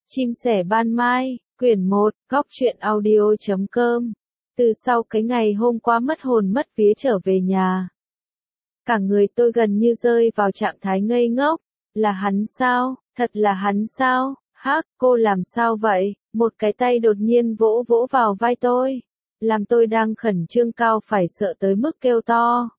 Chim sẻ ban mai, quyển 1, góc truyện audio.com. Từ sau cái ngày hôm qua mất hồn mất vía trở về nhà, cả người tôi gần như rơi vào trạng thái ngây ngốc. Là hắn sao? Thật là hắn sao? Hắc, cô làm sao vậy? Một cái tay đột nhiên vỗ vỗ vào vai tôi, làm tôi đang khẩn trương cao phải sợ tới mức kêu to.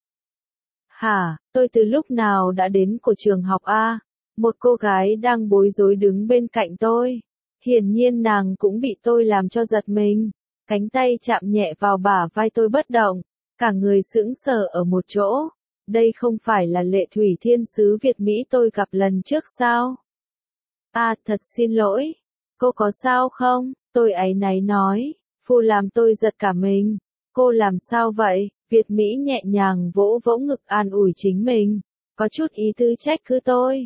Hả, tôi từ lúc nào đã đến của trường học a? Một cô gái đang bối rối đứng bên cạnh tôi. Hiển nhiên nàng cũng bị tôi làm cho giật mình. Cánh tay chạm nhẹ vào bả vai tôi bất động, cả người sững sờ ở một chỗ. Đây không phải là Lệ Thủy thiên sứ Việt Mỹ tôi gặp lần trước sao? À, thật xin lỗi. Cô có sao không? Tôi áy náy nói. Phù làm tôi giật cả mình. Cô làm sao vậy? Việt Mỹ nhẹ nhàng vỗ vỗ ngực an ủi chính mình. Có chút ý tứ trách cứ tôi.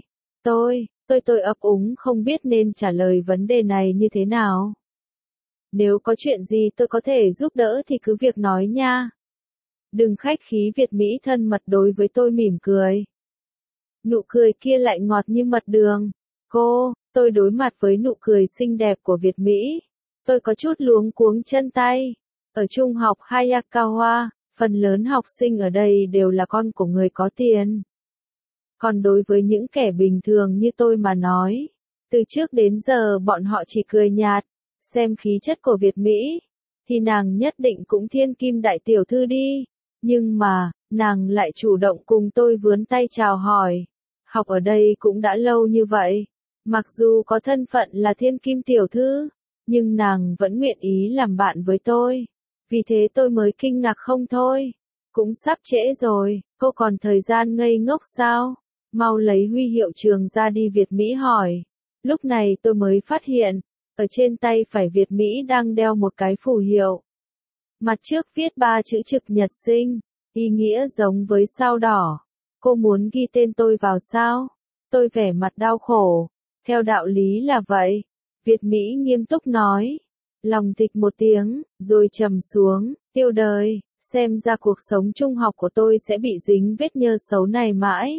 Tôi ấp úng không biết nên trả lời vấn đề này như thế nào. Nếu có chuyện gì tôi có thể giúp đỡ thì cứ việc nói nha. Đừng khách khí, Việt Mỹ thân mật đối với tôi mỉm cười. Nụ cười kia lại ngọt như mật đường. Tôi đối mặt với nụ cười xinh đẹp của Việt Mỹ. Tôi có chút luống cuống chân tay. Ở trung học Hayakawa, phần lớn học sinh ở đây đều là con của người có tiền. Còn đối với những kẻ bình thường như tôi mà nói, từ trước đến giờ bọn họ chỉ cười nhạt. Xem khí chất của Việt Mỹ, thì nàng nhất định cũng thiên kim đại tiểu thư đi. Nhưng mà, nàng lại chủ động cùng tôi vướn tay chào hỏi. Học ở đây cũng đã lâu như vậy. Mặc dù có thân phận là thiên kim tiểu thư, nhưng nàng vẫn nguyện ý làm bạn với tôi. Vì thế tôi mới kinh ngạc không thôi. Cũng sắp trễ rồi, cô còn thời gian ngây ngốc sao? Mau lấy huy hiệu trường ra đi, Việt Mỹ hỏi. Lúc này tôi mới phát hiện, ở trên tay phải Việt Mỹ đang đeo một cái phù hiệu. Mặt trước viết 3 chữ trực nhật sinh, ý nghĩa giống với sao đỏ. Cô muốn ghi tên tôi vào sao? Tôi vẻ mặt đau khổ. Theo đạo lý là vậy. Việt Mỹ nghiêm túc nói. Lòng tịch một tiếng, rồi trầm xuống, tiêu đời, xem ra cuộc sống trung học của tôi sẽ bị dính vết nhơ xấu này mãi.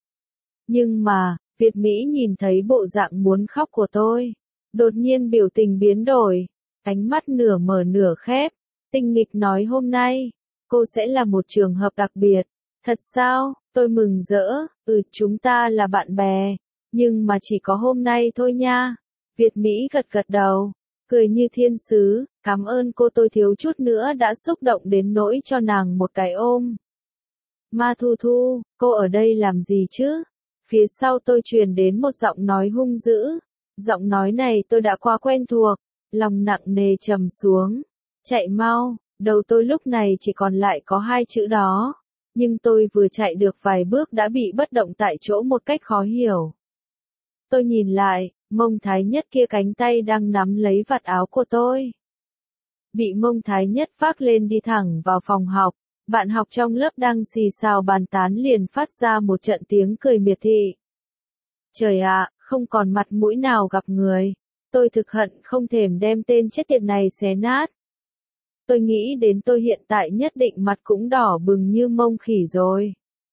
Nhưng mà, Việt Mỹ nhìn thấy bộ dạng muốn khóc của tôi. Đột nhiên biểu tình biến đổi, ánh mắt nửa mở nửa khép, tinh nghịch nói hôm nay, cô sẽ là một trường hợp đặc biệt. Thật sao? Tôi mừng rỡ, chúng ta là bạn bè, nhưng mà chỉ có hôm nay thôi nha. Việt Mỹ gật gật đầu, cười như thiên sứ, cảm ơn cô, tôi thiếu chút nữa đã xúc động đến nỗi cho nàng một cái ôm. Ma Thu Thu, cô ở đây làm gì chứ? Phía sau tôi truyền đến một giọng nói hung dữ. Giọng nói này tôi đã quá quen thuộc, lòng nặng nề trầm xuống. Chạy mau, đầu tôi lúc này chỉ còn lại có 2 chữ đó. Nhưng tôi vừa chạy được vài bước đã bị bất động tại chỗ một cách khó hiểu. Tôi nhìn lại, Mông Thái Nhất kia cánh tay đang nắm lấy vạt áo của tôi. Bị Mông Thái Nhất vác lên đi thẳng vào phòng học. Bạn học trong lớp đang xì xào bàn tán liền phát ra một trận tiếng cười miệt thị. Trời ạ, không còn mặt mũi nào gặp người. Tôi thực hận không thèm đem tên chết tiệt này xé nát. Tôi nghĩ đến tôi hiện tại nhất định mặt cũng đỏ bừng như mông khỉ rồi.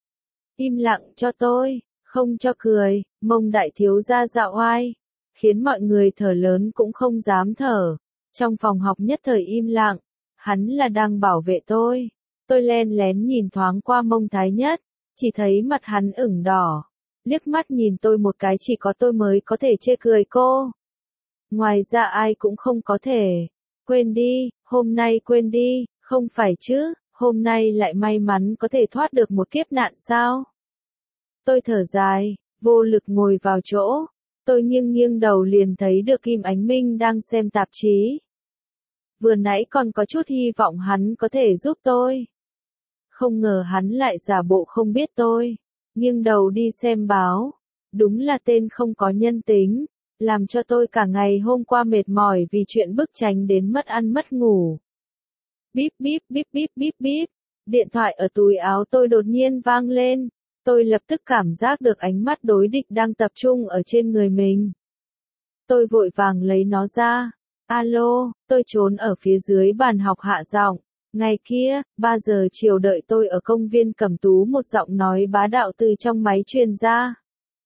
Im lặng cho tôi, không cho cười, Mông đại thiếu gia dạo oai, khiến mọi người thở lớn cũng không dám thở. Trong phòng học nhất thời im lặng, hắn là đang bảo vệ tôi. Tôi len lén nhìn thoáng qua Mông Thái Nhất, chỉ thấy mặt hắn ửng đỏ. Liếc mắt nhìn tôi một cái, chỉ có tôi mới có thể chê cười cô. Ngoài ra ai cũng không có thể. Quên đi, hôm nay quên đi, không phải chứ, hôm nay lại may mắn có thể thoát được một kiếp nạn sao? Tôi thở dài, vô lực ngồi vào chỗ. Tôi nghiêng đầu liền thấy được Kim Ánh Minh đang xem tạp chí. Vừa nãy còn có chút hy vọng hắn có thể giúp tôi. Không ngờ hắn lại giả bộ không biết tôi. Nghiêng đầu đi xem báo. Đúng là tên không có nhân tính. Làm cho tôi cả ngày hôm qua mệt mỏi vì chuyện bức tranh đến mất ăn mất ngủ. Bíp bíp bíp bíp bíp bíp. Điện thoại ở túi áo tôi đột nhiên vang lên. Tôi lập tức cảm giác được ánh mắt đối địch đang tập trung ở trên người mình. Tôi vội vàng lấy nó ra. Alo, tôi trốn ở phía dưới bàn học hạ giọng. Ngày kia, 3 giờ chiều đợi tôi ở công viên Cẩm Tú, một giọng nói bá đạo từ trong máy truyền ra.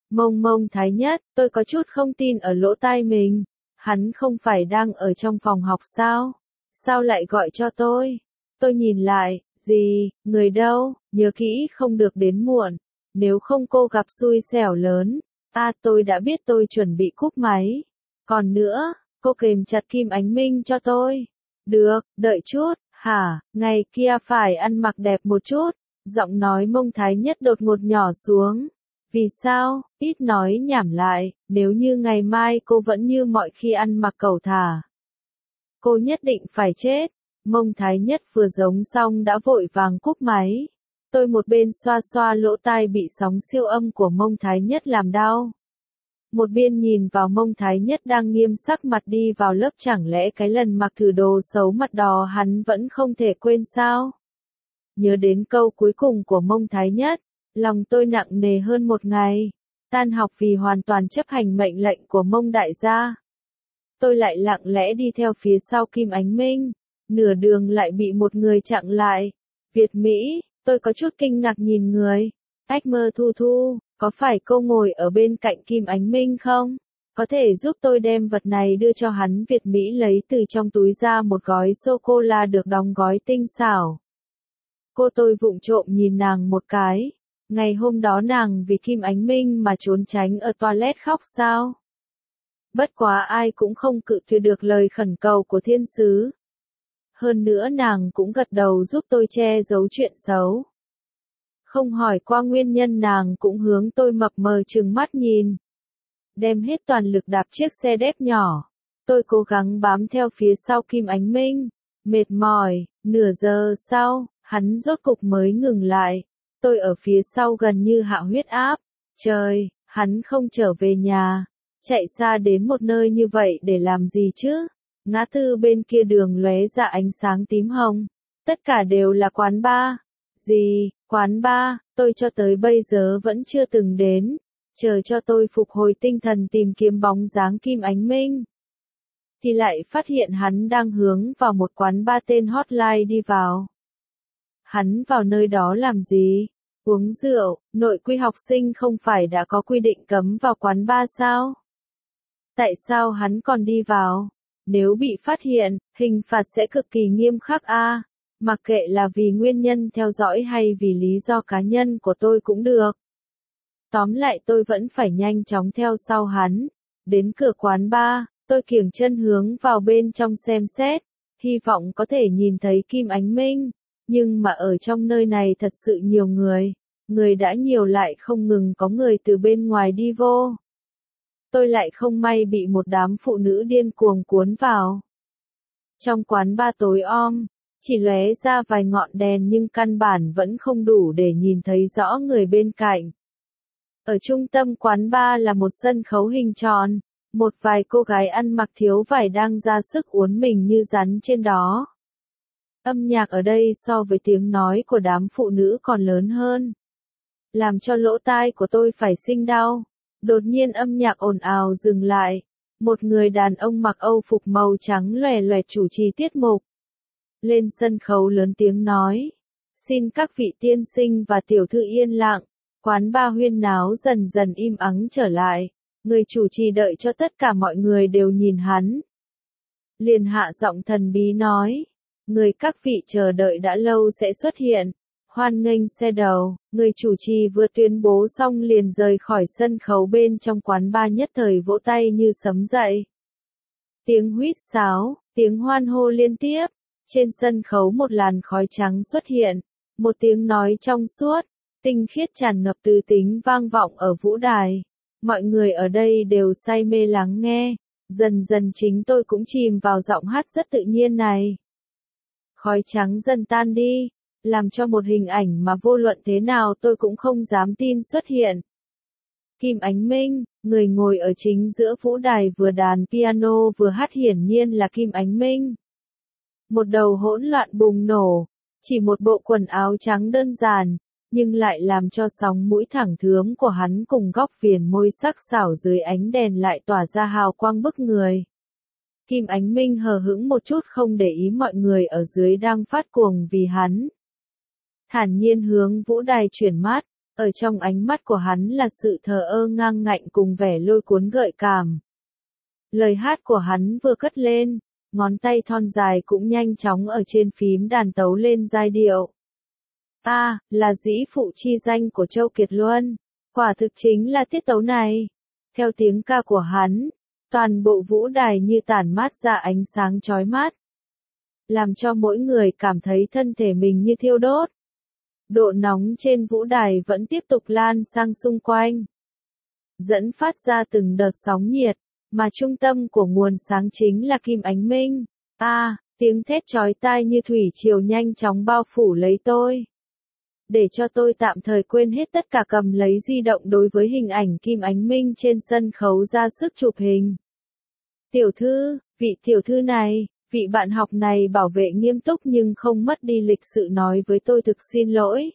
Mông Mông Thái Nhất, tôi có chút không tin ở lỗ tai mình. Hắn không phải đang ở trong phòng học sao? Sao lại gọi cho tôi? Tôi nhìn lại, gì, người đâu, nhớ kỹ không được đến muộn. Nếu không cô gặp xui xẻo lớn. Tôi đã biết, tôi chuẩn bị cúp máy. Còn nữa, cô kềm chặt Kim Ánh Minh cho tôi. Được, đợi chút, hả, ngày kia phải ăn mặc đẹp một chút. Giọng nói Mông Thái Nhất đột ngột nhỏ xuống. Vì sao, ít nói nhảm lại, nếu như ngày mai cô vẫn như mọi khi ăn mặc cẩu thả. Cô nhất định phải chết. Mông Thái Nhất vừa giống xong đã vội vàng cúp máy. Tôi một bên xoa xoa lỗ tai bị sóng siêu âm của Mông Thái Nhất làm đau. Một bên nhìn vào Mông Thái Nhất đang nghiêm sắc mặt đi vào lớp, chẳng lẽ cái lần mặc thử đồ xấu mặt đỏ hắn vẫn không thể quên sao? Nhớ đến câu cuối cùng của Mông Thái Nhất, lòng tôi nặng nề hơn một ngày. Tan học vì hoàn toàn chấp hành mệnh lệnh của Mông đại gia. Tôi lại lặng lẽ đi theo phía sau Kim Ánh Minh. Nửa đường lại bị một người chặn lại. Việt Mỹ, tôi có chút kinh ngạc nhìn người. Ách Mơ Thu Thu, có phải cô ngồi ở bên cạnh Kim Ánh Minh không? Có thể giúp tôi đem vật này đưa cho hắn. Việt Mỹ lấy từ trong túi ra một gói sô-cô-la được đóng gói tinh xảo. Tôi vụng trộm nhìn nàng một cái. Ngày hôm đó nàng vì Kim Ánh Minh mà trốn tránh ở toilet khóc sao? Bất quá ai cũng không cự tuyệt được lời khẩn cầu của thiên sứ. Hơn nữa nàng cũng gật đầu giúp tôi che giấu chuyện xấu. Không hỏi qua nguyên nhân, nàng cũng hướng tôi mập mờ trừng mắt nhìn. Đem hết toàn lực đạp chiếc xe đép nhỏ. Tôi cố gắng bám theo phía sau Kim Ánh Minh. Mệt mỏi, nửa giờ sau, hắn rốt cục mới ngừng lại. Tôi ở phía sau gần như hạ huyết áp. Trời, hắn không trở về nhà. Chạy xa đến một nơi như vậy để làm gì chứ? Ngã tư bên kia đường lóe ra ánh sáng tím hồng. Tất cả đều là quán bar. Gì, quán bar, tôi cho tới bây giờ vẫn chưa từng đến. Chờ cho tôi phục hồi tinh thần tìm kiếm bóng dáng Kim Ánh Minh. Thì lại phát hiện hắn đang hướng vào một quán bar tên Hotline đi vào. Hắn vào nơi đó làm gì? Uống rượu, nội quy học sinh không phải đã có quy định cấm vào quán bar sao? Tại sao hắn còn đi vào? Nếu bị phát hiện, hình phạt sẽ cực kỳ nghiêm khắc a. Mặc kệ là vì nguyên nhân theo dõi hay vì lý do cá nhân của tôi cũng được. Tóm lại tôi vẫn phải nhanh chóng theo sau hắn. Đến cửa quán bar, tôi kiểng chân hướng vào bên trong xem xét, hy vọng có thể nhìn thấy Kim Ánh Minh. Nhưng mà ở trong nơi này thật sự nhiều người. Người đã nhiều lại không ngừng có người từ bên ngoài đi vô. Tôi lại không may bị một đám phụ nữ điên cuồng cuốn vào. Trong quán bar tối om, chỉ lóe ra vài ngọn đèn nhưng căn bản vẫn không đủ để nhìn thấy rõ người bên cạnh. Ở trung tâm quán bar là một sân khấu hình tròn, một vài cô gái ăn mặc thiếu vải đang ra sức uốn mình như rắn trên đó. Âm nhạc ở đây so với tiếng nói của đám phụ nữ còn lớn hơn, làm cho lỗ tai của tôi phải sinh đau. Đột nhiên âm nhạc ồn ào dừng lại. Một người đàn ông mặc âu phục màu trắng loè loẹt chủ trì tiết mục. Lên sân khấu lớn tiếng nói. Xin các vị tiên sinh và tiểu thư yên lặng. Quán bar huyên náo dần dần im ắng trở lại. Người chủ trì đợi cho tất cả mọi người đều nhìn hắn. Liền hạ giọng thần bí nói. Người các vị chờ đợi đã lâu sẽ xuất hiện. Hoan nghênh xe đầu, người chủ trì vừa tuyên bố xong liền rời khỏi sân khấu. Bên trong quán bar nhất thời vỗ tay như sấm dậy. Tiếng huýt sáo, tiếng hoan hô liên tiếp. Trên sân khấu một làn khói trắng xuất hiện. Một tiếng nói trong suốt, tinh khiết tràn ngập từ tính vang vọng ở vũ đài. Mọi người ở đây đều say mê lắng nghe. Dần dần chính tôi cũng chìm vào giọng hát rất tự nhiên này. Khói trắng dần tan đi. Làm cho một hình ảnh mà vô luận thế nào tôi cũng không dám tin xuất hiện. Kim Ánh Minh, người ngồi ở chính giữa vũ đài vừa đàn piano vừa hát hiển nhiên là Kim Ánh Minh. Một đầu hỗn loạn bùng nổ, chỉ một bộ quần áo trắng đơn giản, nhưng lại làm cho sóng mũi thẳng thướm của hắn cùng góc viền môi sắc sảo dưới ánh đèn lại tỏa ra hào quang bức người. Kim Ánh Minh hờ hững một chút không để ý mọi người ở dưới đang phát cuồng vì hắn. Thản nhiên hướng vũ đài chuyển mắt, Ở trong ánh mắt của hắn là sự thờ ơ ngang ngạnh cùng vẻ lôi cuốn gợi cảm. Lời hát của hắn vừa cất lên, ngón tay thon dài cũng nhanh chóng ở trên phím đàn tấu lên giai điệu. Là dĩ phụ chi danh của Châu Kiệt Luân. Quả thực chính là tiết tấu này. Theo tiếng ca của hắn, toàn bộ vũ đài như tản mát ra ánh sáng chói mắt, làm cho mỗi người cảm thấy thân thể mình như thiêu đốt. Độ nóng trên vũ đài vẫn tiếp tục lan sang xung quanh, dẫn phát ra từng đợt sóng nhiệt, mà trung tâm của nguồn sáng chính là Kim Ánh Minh. Tiếng thét chói tai như thủy triều nhanh chóng bao phủ lấy tôi, để cho tôi tạm thời quên hết tất cả, cầm lấy di động đối với hình ảnh Kim Ánh Minh trên sân khấu ra sức chụp hình. Tiểu thư, vị tiểu thư này, vị bạn học này bảo vệ nghiêm túc nhưng không mất đi lịch sự nói với tôi thực xin lỗi.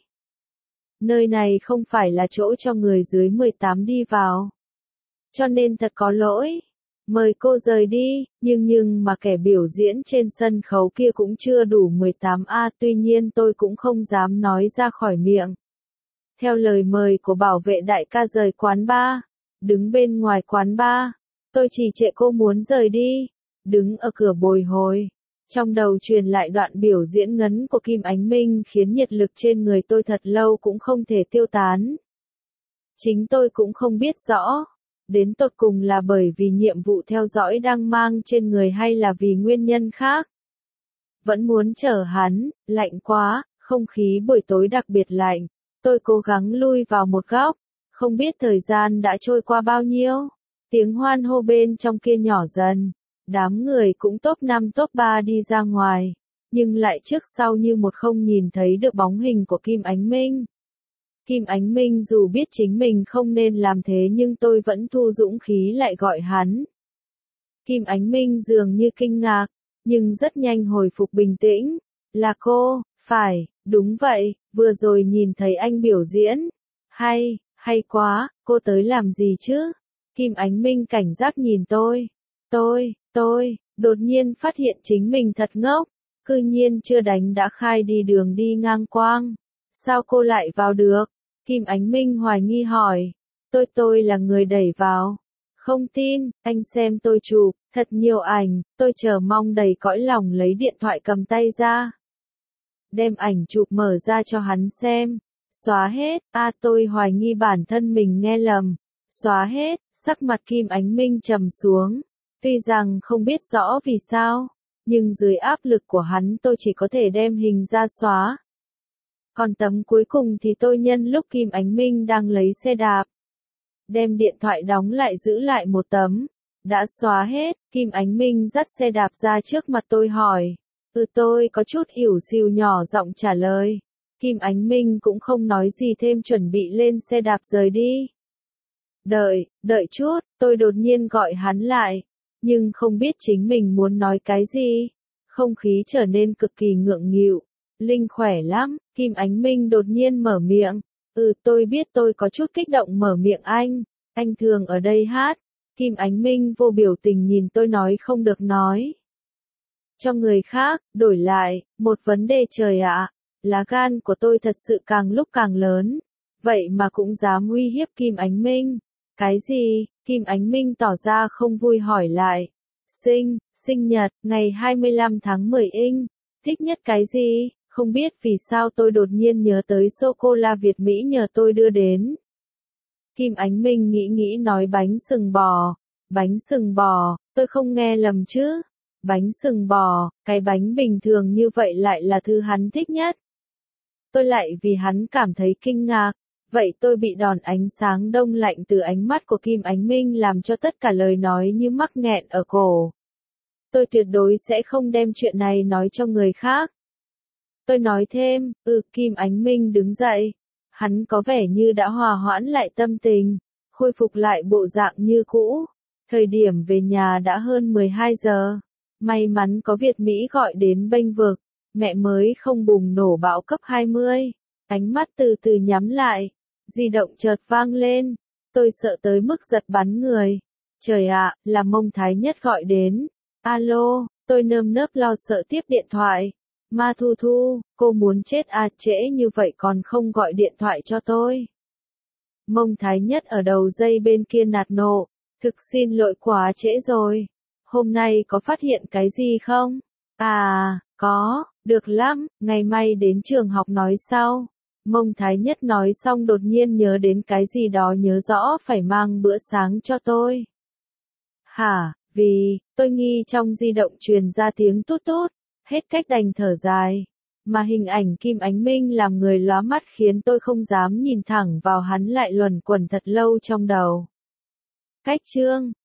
Nơi này không phải là chỗ cho người dưới 18 đi vào. Cho nên thật có lỗi. Mời cô rời đi, nhưng mà kẻ biểu diễn trên sân khấu kia cũng chưa đủ 18A, tuy nhiên tôi cũng không dám nói ra khỏi miệng. Theo lời mời của bảo vệ đại ca rời quán bar, đứng bên ngoài quán bar, tôi chỉ trệ cô muốn rời đi, đứng ở cửa bồi hồi. Trong đầu truyền lại đoạn biểu diễn ngấn của Kim Ánh Minh khiến nhiệt lực trên người tôi thật lâu cũng không thể tiêu tán. Chính tôi cũng không biết rõ, đến tột cùng là bởi vì nhiệm vụ theo dõi đang mang trên người hay là vì nguyên nhân khác. Vẫn muốn chờ hắn, lạnh quá, không khí buổi tối đặc biệt lạnh, tôi cố gắng lui vào một góc, không biết thời gian đã trôi qua bao nhiêu. Tiếng hoan hô bên trong kia nhỏ dần, đám người cũng top 5 top 3 đi ra ngoài, nhưng lại trước sau như một không nhìn thấy được bóng hình của Kim Ánh Minh. Kim Ánh Minh dù biết chính mình không nên làm thế nhưng tôi vẫn thu dũng khí lại gọi hắn. Kim Ánh Minh dường như kinh ngạc, nhưng rất nhanh hồi phục bình tĩnh. Là cô, phải, đúng vậy, vừa rồi nhìn thấy anh biểu diễn. Hay quá, cô tới làm gì chứ? Kim Ánh Minh cảnh giác nhìn tôi. Tôi, đột nhiên phát hiện chính mình thật ngốc, cư nhiên chưa đánh đã khai đi đường đi ngang quang. Sao cô lại vào được? Kim Ánh Minh hoài nghi hỏi. Tôi là người đẩy vào. Không tin, anh xem tôi chụp, thật nhiều ảnh, tôi chờ mong đầy cõi lòng lấy điện thoại cầm tay ra. Đem ảnh chụp mở ra cho hắn xem. Xóa hết, tôi hoài nghi bản thân mình nghe lầm. Xóa hết, sắc mặt Kim Ánh Minh trầm xuống. Tuy rằng không biết rõ vì sao, nhưng dưới áp lực của hắn tôi chỉ có thể đem hình ra xóa. Còn tấm cuối cùng thì tôi nhân lúc Kim Ánh Minh đang lấy xe đạp, đem điện thoại đóng lại giữ lại một tấm. Đã xóa hết, Kim Ánh Minh dắt xe đạp ra trước mặt tôi hỏi. Tôi có chút ỉu xìu nhỏ giọng trả lời. Kim Ánh Minh cũng không nói gì thêm chuẩn bị lên xe đạp rời đi. Đợi chút, tôi đột nhiên gọi hắn lại, nhưng không biết chính mình muốn nói cái gì. Không khí trở nên cực kỳ ngượng nghịu. Linh khỏe lắm, Kim Ánh Minh đột nhiên mở miệng. Tôi biết tôi có chút kích động mở miệng anh thường ở đây hát. Kim Ánh Minh vô biểu tình nhìn tôi nói không được nói. Cho người khác, đổi lại, một vấn đề trời ạ, lá gan của tôi thật sự càng lúc càng lớn. Vậy mà cũng dám uy hiếp Kim Ánh Minh. Cái gì? Kim Ánh Minh tỏ ra không vui hỏi lại. Sinh nhật, ngày 25 tháng 10 inh. Thích nhất cái gì? Không biết vì sao tôi đột nhiên nhớ tới sô-cô-la Việt Mỹ nhờ tôi đưa đến. Kim Ánh Minh nghĩ nói bánh sừng bò. Bánh sừng bò, tôi không nghe lầm chứ? Bánh sừng bò, cái bánh bình thường như vậy lại là thứ hắn thích nhất. Tôi lại vì hắn cảm thấy kinh ngạc. Vậy tôi bị đòn ánh sáng đông lạnh từ ánh mắt của Kim Ánh Minh làm cho tất cả lời nói như mắc nghẹn ở cổ. Tôi tuyệt đối sẽ không đem chuyện này nói cho người khác. Tôi nói thêm, Kim Ánh Minh đứng dậy. Hắn có vẻ như đã hòa hoãn lại tâm tình, khôi phục lại bộ dạng như cũ. Thời điểm về nhà đã hơn 12 giờ. May mắn có Việt Mỹ gọi đến bênh vực, mẹ mới không bùng nổ bão cấp 20. Ánh mắt từ từ nhắm lại, di động chợt vang lên. Tôi sợ tới mức giật bắn người. Trời ạ, là Mông Thái Nhất gọi đến. Alo, tôi nơm nớp lo sợ tiếp điện thoại. Ma Thu Thu, cô muốn chết à, trễ như vậy còn không gọi điện thoại cho tôi. Mông Thái Nhất ở đầu dây bên kia nạt nộ. Thực xin lỗi quá trễ rồi. Hôm nay có phát hiện cái gì không? À, có, được lắm, ngày mai đến trường học nói sau. Mông Thái Nhất nói xong đột nhiên nhớ đến cái gì đó, nhớ rõ phải mang bữa sáng cho tôi. Hả, vì, tôi nghi trong di động truyền ra tiếng tút tút, hết cách đành thở dài. Mà hình ảnh Kim Ánh Minh làm người lóa mắt khiến tôi không dám nhìn thẳng vào hắn, lại luẩn quẩn thật lâu trong đầu. Cách chương